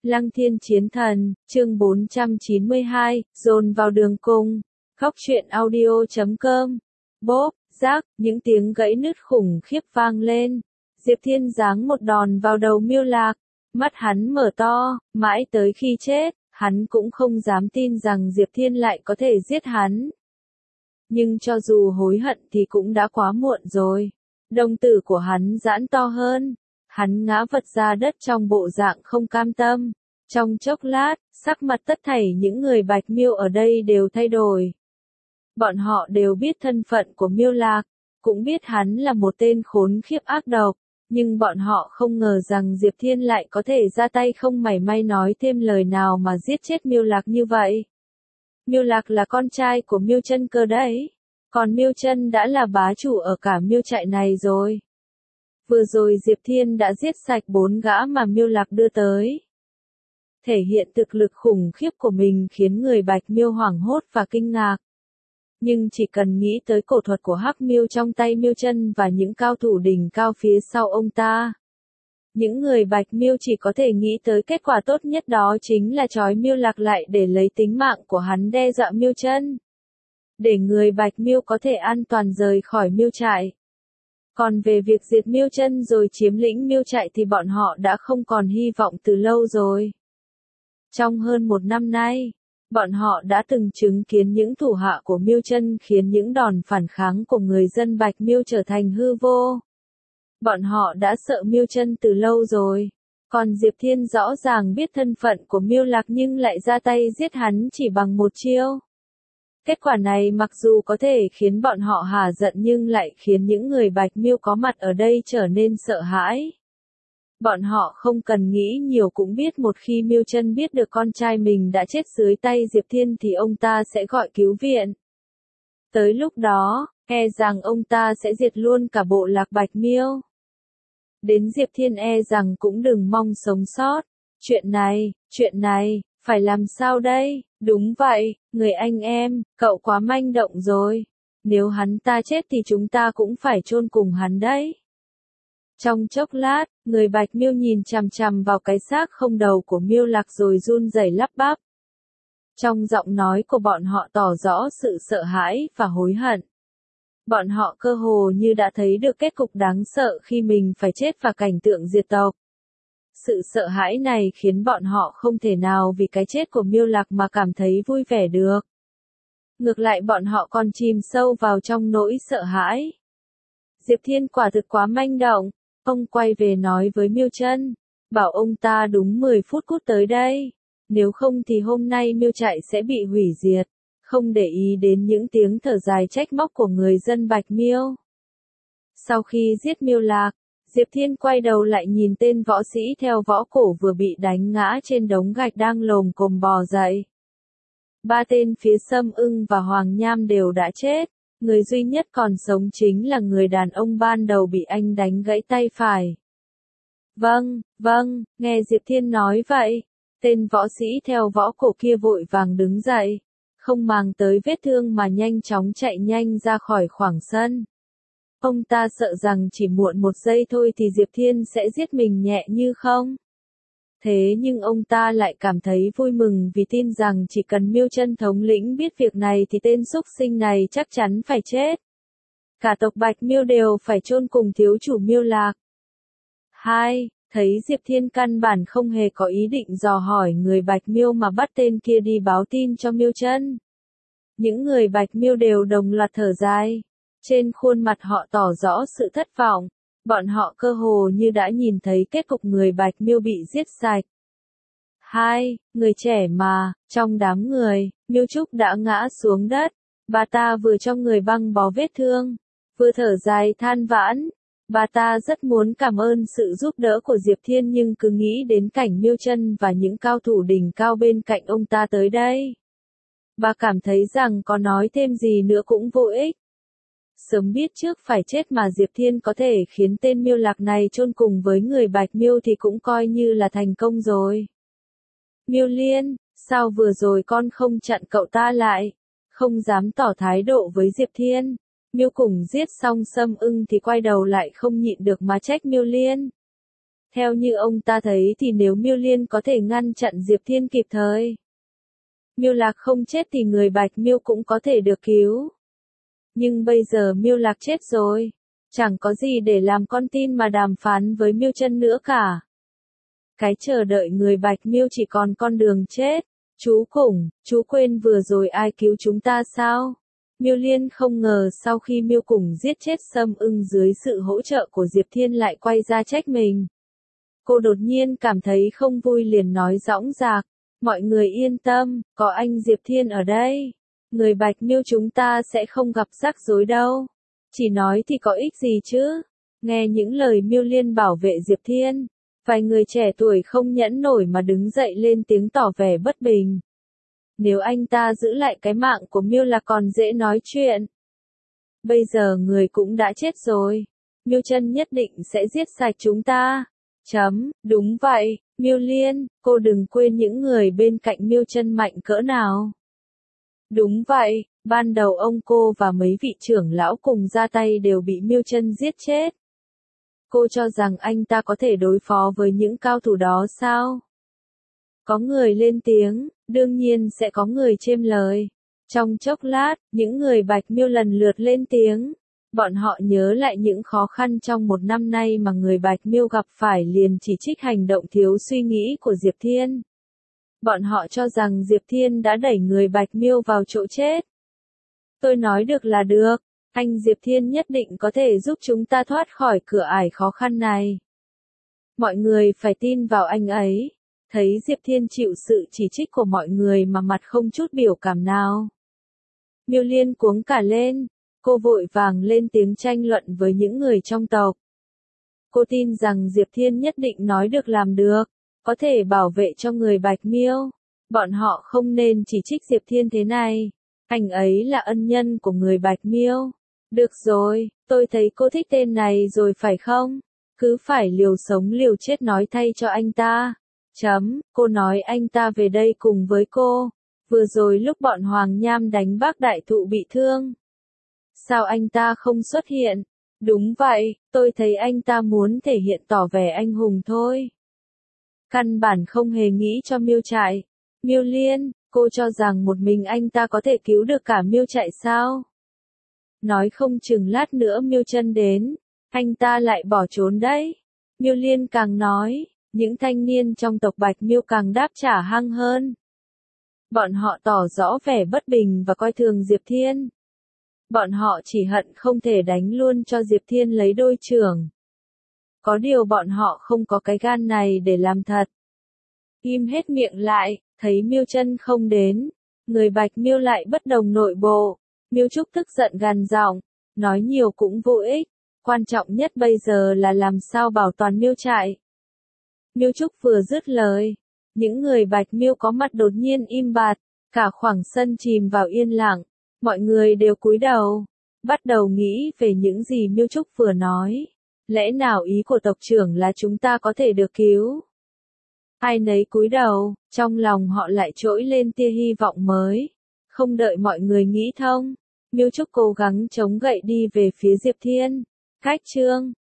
Lăng Thiên Chiến Thần, chương 492, dồn vào đường cùng. Khóc chuyện audio.com. Bốp, rác, những tiếng gãy nứt khủng khiếp vang lên. Diệp Thiên giáng một đòn vào đầu Miêu Lạc. Mắt hắn mở to, mãi tới khi chết, hắn cũng không dám tin rằng Diệp Thiên lại có thể giết hắn. Nhưng cho dù hối hận thì cũng đã quá muộn rồi. Đồng tử của hắn giãn to hơn. Hắn ngã vật ra đất trong bộ dạng không cam tâm. Trong chốc lát, sắc mặt tất thảy những người Bạch Miêu ở đây đều thay đổi. Bọn họ đều biết thân phận của Miêu Lạc, cũng biết hắn là một tên khốn khiếp ác độc, nhưng bọn họ không ngờ rằng Diệp Thiên lại có thể ra tay không mảy may nói thêm lời nào mà giết chết Miêu Lạc như vậy. Miêu Lạc là con trai của Miêu Chân cơ đấy, còn Miêu Chân đã là bá chủ ở cả Miêu trại này rồi. Vừa rồi Diệp Thiên đã giết sạch 4 gã mà Miêu Lạc đưa tới. Thể hiện thực lực khủng khiếp của mình khiến người Bạch Miêu hoảng hốt và kinh ngạc. Nhưng chỉ cần nghĩ tới cổ thuật của Hắc Miêu trong tay Miêu Chân và những cao thủ đỉnh cao phía sau ông ta, những người Bạch Miêu chỉ có thể nghĩ tới kết quả tốt nhất, đó chính là trói Miêu Lạc lại để lấy tính mạng của hắn đe dọa Miêu Chân, để người Bạch Miêu có thể an toàn rời khỏi Miêu trại. Còn về việc diệt Miêu Chân rồi chiếm lĩnh Miêu trại thì bọn họ đã không còn hy vọng từ lâu rồi. Trong hơn 1 năm nay, bọn họ đã từng chứng kiến những thủ hạ của Miêu Chân khiến những đòn phản kháng của người dân Bạch Miêu trở thành hư vô. Bọn họ đã sợ Miêu Chân từ lâu rồi. Còn Diệp Thiên rõ ràng biết thân phận của Miêu Lạc nhưng lại ra tay giết hắn chỉ bằng một chiêu. Kết quả này mặc dù có thể khiến bọn họ hả giận nhưng lại khiến những người Bạch Miêu có mặt ở đây trở nên sợ hãi. Bọn họ không cần nghĩ nhiều cũng biết một khi Miêu Chân biết được con trai mình đã chết dưới tay Diệp Thiên thì ông ta sẽ gọi cứu viện. Tới lúc đó, e rằng ông ta sẽ diệt luôn cả bộ lạc Bạch Miêu. Đến Diệp Thiên e rằng cũng đừng mong sống sót. Chuyện này, phải làm sao đây? Đúng vậy, người anh em, cậu quá manh động rồi. Nếu hắn ta chết thì chúng ta cũng phải chôn cùng hắn đấy. Trong chốc lát, người Bạch Miêu nhìn chằm chằm vào cái xác không đầu của Miêu Lạc rồi run rẩy lắp bắp. Trong giọng nói của bọn họ tỏ rõ sự sợ hãi và hối hận. Bọn họ cơ hồ như đã thấy được kết cục đáng sợ khi mình phải chết và cảnh tượng diệt tộc. Sự sợ hãi này khiến bọn họ không thể nào vì cái chết của Miêu Lạc mà cảm thấy vui vẻ được. Ngược lại bọn họ còn chìm sâu vào trong nỗi sợ hãi. Diệp Thiên quả thực quá manh động. Ông quay về nói với Miêu Chân, bảo ông ta đúng 10 phút cút tới đây. Nếu không thì hôm nay Miêu trại sẽ bị hủy diệt. Không để ý đến những tiếng thở dài trách móc của người dân Bạch Miêu. Sau khi giết Miêu Lạc, Diệp Thiên quay đầu lại nhìn tên võ sĩ theo võ cổ vừa bị đánh ngã trên đống gạch đang lồm cồm bò dậy. 3 tên phía Sâm Ưng và Hoàng Nham đều đã chết. Người duy nhất còn sống chính là người đàn ông ban đầu bị anh đánh gãy tay phải. Vâng, nghe Diệp Thiên nói vậy. Tên võ sĩ theo võ cổ kia vội vàng đứng dậy. Không màng tới vết thương mà nhanh chóng chạy nhanh ra khỏi khoảng sân. Ông ta sợ rằng chỉ muộn 1 giây thôi thì Diệp Thiên sẽ giết mình nhẹ như không. Thế nhưng ông ta lại cảm thấy vui mừng vì tin rằng chỉ cần Miêu Chân thống lĩnh biết việc này thì tên xúc sinh này chắc chắn phải chết. Cả tộc Bạch Miêu đều phải chôn cùng thiếu chủ Miêu Lạc. 2. Thấy Diệp Thiên căn bản không hề có ý định dò hỏi người Bạch Miêu mà bắt tên kia đi báo tin cho Miêu Chân. Những người Bạch Miêu đều đồng loạt thở dài. Trên khuôn mặt họ tỏ rõ sự thất vọng. Bọn họ cơ hồ như đã nhìn thấy kết cục người Bạch Miêu bị giết sạch. 2. Người trẻ mà, trong đám người, Miêu Trúc đã ngã xuống đất. Bà ta vừa trong người băng bó vết thương, vừa thở dài than vãn. Bà ta rất muốn cảm ơn sự giúp đỡ của Diệp Thiên nhưng cứ nghĩ đến cảnh Miêu Chân và những cao thủ đỉnh cao bên cạnh ông ta tới đây. Bà cảm thấy rằng có nói thêm gì nữa cũng vô ích. Sớm biết trước phải chết mà Diệp Thiên có thể khiến tên Miêu Lạc này chôn cùng với người Bạch Miêu thì cũng coi như là thành công rồi. Miêu Liên, sao vừa rồi con không chặn cậu ta lại? Không dám tỏ thái độ với Diệp Thiên. Miêu Cùng giết xong Sâm Ưng thì quay đầu lại không nhịn được mà trách Miêu Liên. Theo như ông ta thấy thì nếu Miêu Liên có thể ngăn chặn Diệp Thiên kịp thời, Miêu Lạc không chết thì người Bạch Miêu cũng có thể được cứu. Nhưng bây giờ Miêu Lạc chết rồi, chẳng có gì để làm con tin mà đàm phán với Miêu Chân nữa cả. Cái chờ đợi người Bạch Miêu chỉ còn con đường chết. Chú Khủng, chú quên vừa rồi ai cứu chúng ta sao? Miêu Liên không ngờ sau khi Miêu Khủng giết chết Sâm Ưng dưới sự hỗ trợ của Diệp Thiên lại quay ra trách mình. Cô đột nhiên cảm thấy không vui liền nói dõng dạc, mọi người yên tâm, có anh Diệp Thiên ở đây. Người Bạch Miêu chúng ta sẽ không gặp rắc rối đâu. Chỉ nói thì có ích gì chứ? Nghe những lời Miêu Liên bảo vệ Diệp Thiên, vài người trẻ tuổi không nhẫn nổi mà đứng dậy lên tiếng tỏ vẻ bất bình. Nếu anh ta giữ lại cái mạng của Miêu là còn dễ nói chuyện. Bây giờ người cũng đã chết rồi. Miêu Chân nhất định sẽ giết sạch chúng ta. Đúng vậy, Miêu Liên, cô đừng quên những người bên cạnh Miêu Chân mạnh cỡ nào. Đúng vậy, ban đầu ông cô và mấy vị trưởng lão cùng ra tay đều bị Miêu Chân giết chết. Cô cho rằng anh ta có thể đối phó với những cao thủ đó sao? Có người lên tiếng, đương nhiên sẽ có người chêm lời. Trong chốc lát, những người Bạch Miêu lần lượt lên tiếng. Bọn họ nhớ lại những khó khăn trong một năm nay mà người Bạch Miêu gặp phải liền chỉ trích hành động thiếu suy nghĩ của Diệp Thiên. Bọn họ cho rằng Diệp Thiên đã đẩy người Bạch Miêu vào chỗ chết. Tôi nói được là được, anh Diệp Thiên nhất định có thể giúp chúng ta thoát khỏi cửa ải khó khăn này. Mọi người phải tin vào anh ấy. Thấy Diệp Thiên chịu sự chỉ trích của mọi người mà mặt không chút biểu cảm nào. Miêu Liên cuống cả lên, cô vội vàng lên tiếng tranh luận với những người trong tộc. Cô tin rằng Diệp Thiên nhất định nói được làm được, có thể bảo vệ cho người Bạch Miêu. Bọn họ không nên chỉ trích Diệp Thiên thế này. Anh ấy là ân nhân của người Bạch Miêu. Được rồi, tôi thấy cô thích tên này rồi phải không? Cứ phải liều sống liều chết nói thay cho anh ta. Cô nói anh ta về đây cùng với cô. Vừa rồi lúc bọn Hoàng Nham đánh bác đại thụ bị thương. Sao anh ta không xuất hiện? Đúng vậy, tôi thấy anh ta muốn thể hiện tỏ vẻ anh hùng thôi. Căn bản không hề nghĩ cho Miêu Trại. Miêu Liên, cô cho rằng một mình anh ta có thể cứu được cả Miêu Trại sao? Nói không chừng lát nữa Miêu Chân đến, anh ta lại bỏ trốn đấy. Miêu Liên càng nói, những thanh niên trong tộc Bạch Miêu càng đáp trả hăng hơn. Bọn họ tỏ rõ vẻ bất bình và coi thường Diệp Thiên. Bọn họ chỉ hận không thể đánh luôn cho Diệp Thiên lấy đôi trưởng. Có điều bọn họ không có cái gan này để làm thật. Im hết miệng lại, thấy Miêu Chân không đến, người Bạch Miêu lại bất đồng nội bộ. Miêu Trúc tức giận gằn giọng, nói nhiều cũng vô ích, quan trọng nhất bây giờ là làm sao bảo toàn Miêu Trại. Miêu Trúc vừa dứt lời, những người Bạch Miêu có mặt đột nhiên im bặt, cả khoảng sân chìm vào yên lặng, mọi người đều cúi đầu, bắt đầu nghĩ về những gì Miêu Trúc vừa nói. Lẽ nào ý của tộc trưởng là chúng ta có thể được cứu? Ai nấy cúi đầu, trong lòng họ lại trỗi lên tia hy vọng mới. Không đợi mọi người nghĩ thông, Miêu Trúc cố gắng chống gậy đi về phía Diệp Thiên. Cách chương